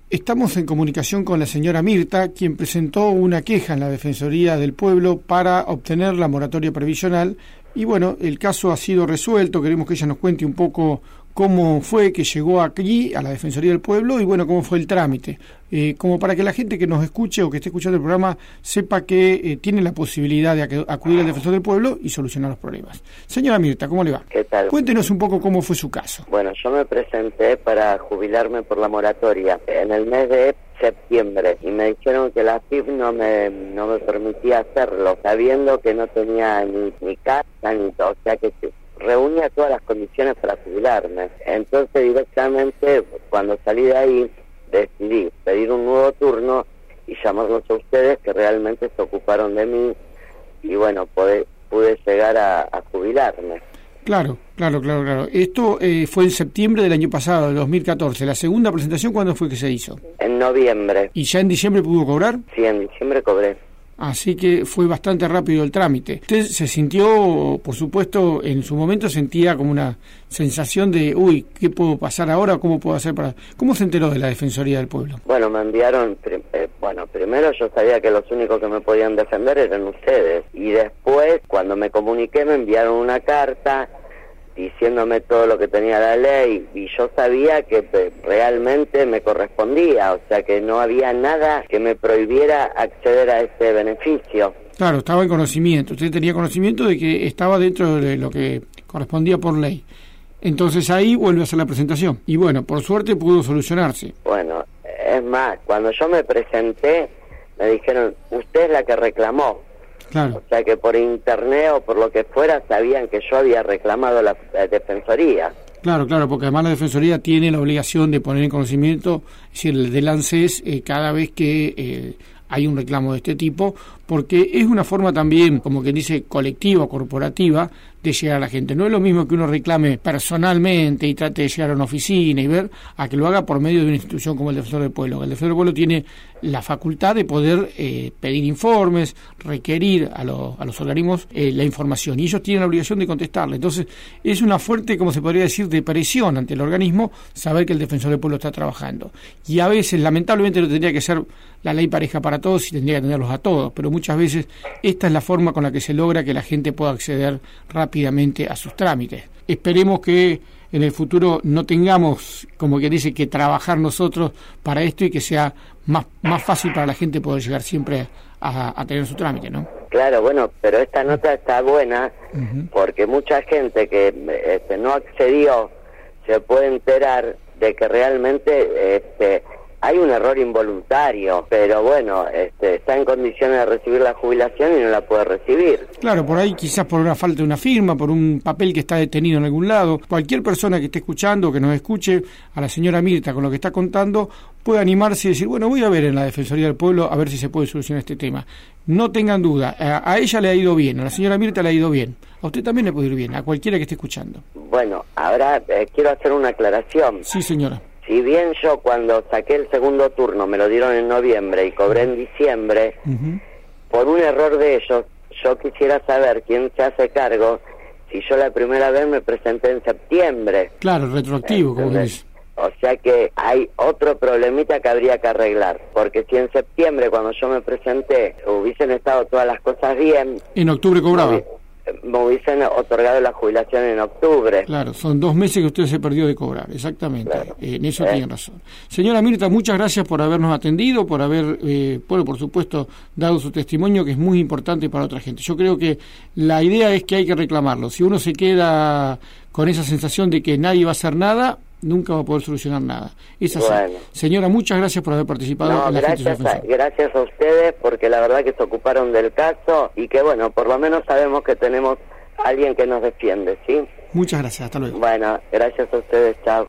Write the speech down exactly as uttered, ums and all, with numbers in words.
Estamos en comunicación con la señora Mirta, quien presentó una queja en la Defensoría del Pueblo para obtener la moratoria previsional. Y bueno, el caso ha sido resuelto. Queremos que ella nos cuente un poco cómo fue que llegó aquí a la Defensoría del Pueblo y bueno, cómo fue el trámite. Eh, como para que la gente que nos escuche o que esté escuchando el programa sepa que eh, tiene la posibilidad de acudir al Defensor del Pueblo y solucionar los problemas. Señora Mirta, ¿cómo le va? ¿Qué tal? Cuéntenos un poco cómo fue su caso. Bueno, yo me presenté para jubilarme por la moratoria en el mes de septiembre y me dijeron que la A F I P no me no me permitía hacerlo, sabiendo que no tenía ni, ni casa ni todo, o sea que reunía todas las condiciones para jubilarme. Entonces directamente cuando salí de ahí decidí pedir un nuevo turno y llamarlos a ustedes, que realmente se ocuparon de mí y bueno, pude, pude llegar a, a jubilarme. Claro, claro, claro, claro. Esto eh, fue en septiembre del año pasado, del dos mil catorce. ¿La segunda presentación cuándo fue que se hizo? En noviembre. ¿Y ya en diciembre pudo cobrar? Sí, en diciembre cobré. Así que fue bastante rápido el trámite. Usted se sintió, por supuesto, en su momento sentía como una sensación de, uy, ¿qué puedo pasar ahora? ¿Cómo puedo hacer para...? ¿Cómo se enteró de la Defensoría del Pueblo? Bueno, me enviaron, eh, bueno, primero yo sabía que los únicos que me podían defender eran ustedes. Y después, cuando me comuniqué, me enviaron una carta diciéndome todo lo que tenía la ley, y yo sabía que eh, realmente me correspondía, o sea que no había nada que me prohibiera acceder a ese beneficio. Claro, estaba en conocimiento, usted tenía conocimiento de que estaba dentro de lo que correspondía por ley. Entonces ahí vuelve a hacer la presentación, y bueno, por suerte pudo solucionarse. Bueno, es más, cuando yo me presenté, me dijeron, usted es la que reclamó. Claro. O sea que por internet o por lo que fuera sabían que yo había reclamado la, la Defensoría. Claro, claro, porque además la Defensoría tiene la obligación de poner en conocimiento, es decir, el del ANSES eh, cada vez que eh, hay un reclamo de este tipo, porque es una forma también, como quien dice, colectiva o corporativa de llegar a la gente. No es lo mismo que uno reclame personalmente y trate de llegar a una oficina y ver, a que lo haga por medio de una institución como el Defensor del Pueblo. El Defensor del Pueblo tiene la facultad de poder eh, pedir informes, requerir a, lo, a los organismos eh, la información, y ellos tienen la obligación de contestarle. Entonces es una fuerte, como se podría decir, de presión ante el organismo saber que el Defensor del Pueblo está trabajando. Y a veces, lamentablemente, no tendría que ser la ley pareja para todos y tendría que tenerlos a todos, pero muchas veces esta es la forma con la que se logra que la gente pueda acceder rápidamente a sus trámites. Esperemos que en el futuro no tengamos, como que dice, que trabajar nosotros para esto y que sea más, más fácil para la gente poder llegar siempre a, a tener su trámite, ¿no? Claro, bueno, pero esta nota está buena uh-huh. porque mucha gente que este, no accedió se puede enterar de que realmente este, hay un error involuntario, pero bueno, este, está en condiciones de recibir la jubilación y no la puede recibir. Claro, por ahí quizás por una falta de una firma, por un papel que está detenido en algún lado. Cualquier persona que esté escuchando, que nos escuche, a la señora Mirta con lo que está contando, puede animarse y decir, bueno, voy a ver en la Defensoría del Pueblo a ver si se puede solucionar este tema. No tengan duda, a, a ella le ha ido bien, a la señora Mirta le ha ido bien. A usted también le puede ir bien, a cualquiera que esté escuchando. Bueno, ahora eh, quiero hacer una aclaración. Sí, señora. Si bien yo cuando saqué el segundo turno me lo dieron en noviembre y cobré en diciembre, uh-huh. por un error de ellos, yo quisiera saber quién se hace cargo si yo la primera vez me presenté en septiembre. Claro, retroactivo, como dice. O sea que hay otro problemita que habría que arreglar, porque si en septiembre cuando yo me presenté hubiesen estado todas las cosas bien... En octubre cobraba. Me, me hubiesen otorgado la jubilación en octubre. Claro, son dos meses que usted se perdió de cobrar, exactamente. Claro. Eh, en eso eh. tiene razón. Señora Mirta, muchas gracias por habernos atendido, por haber, eh, bueno, por supuesto, dado su testimonio, que es muy importante para otra gente. Yo creo que la idea es que hay que reclamarlo. Si uno se queda con esa sensación de que nadie va a hacer nada, nunca va a poder solucionar nada. Es así. Bueno. Señora, muchas gracias por haber participado no, en la gracias a, gracias a ustedes, porque la verdad que se ocuparon del caso y que, bueno, por lo menos sabemos que tenemos a alguien que nos defiende, ¿sí? Muchas gracias, hasta luego. Bueno, gracias a ustedes, chao.